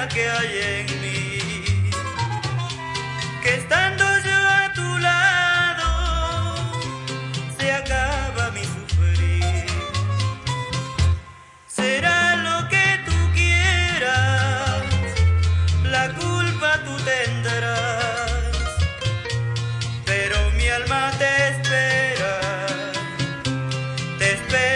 pena que hay en mí, que estando yo a tu lado se acaba mi sufrir. Será lo que tú quieras, la culpa tú tendrás, pero mi alma te espera, te espera.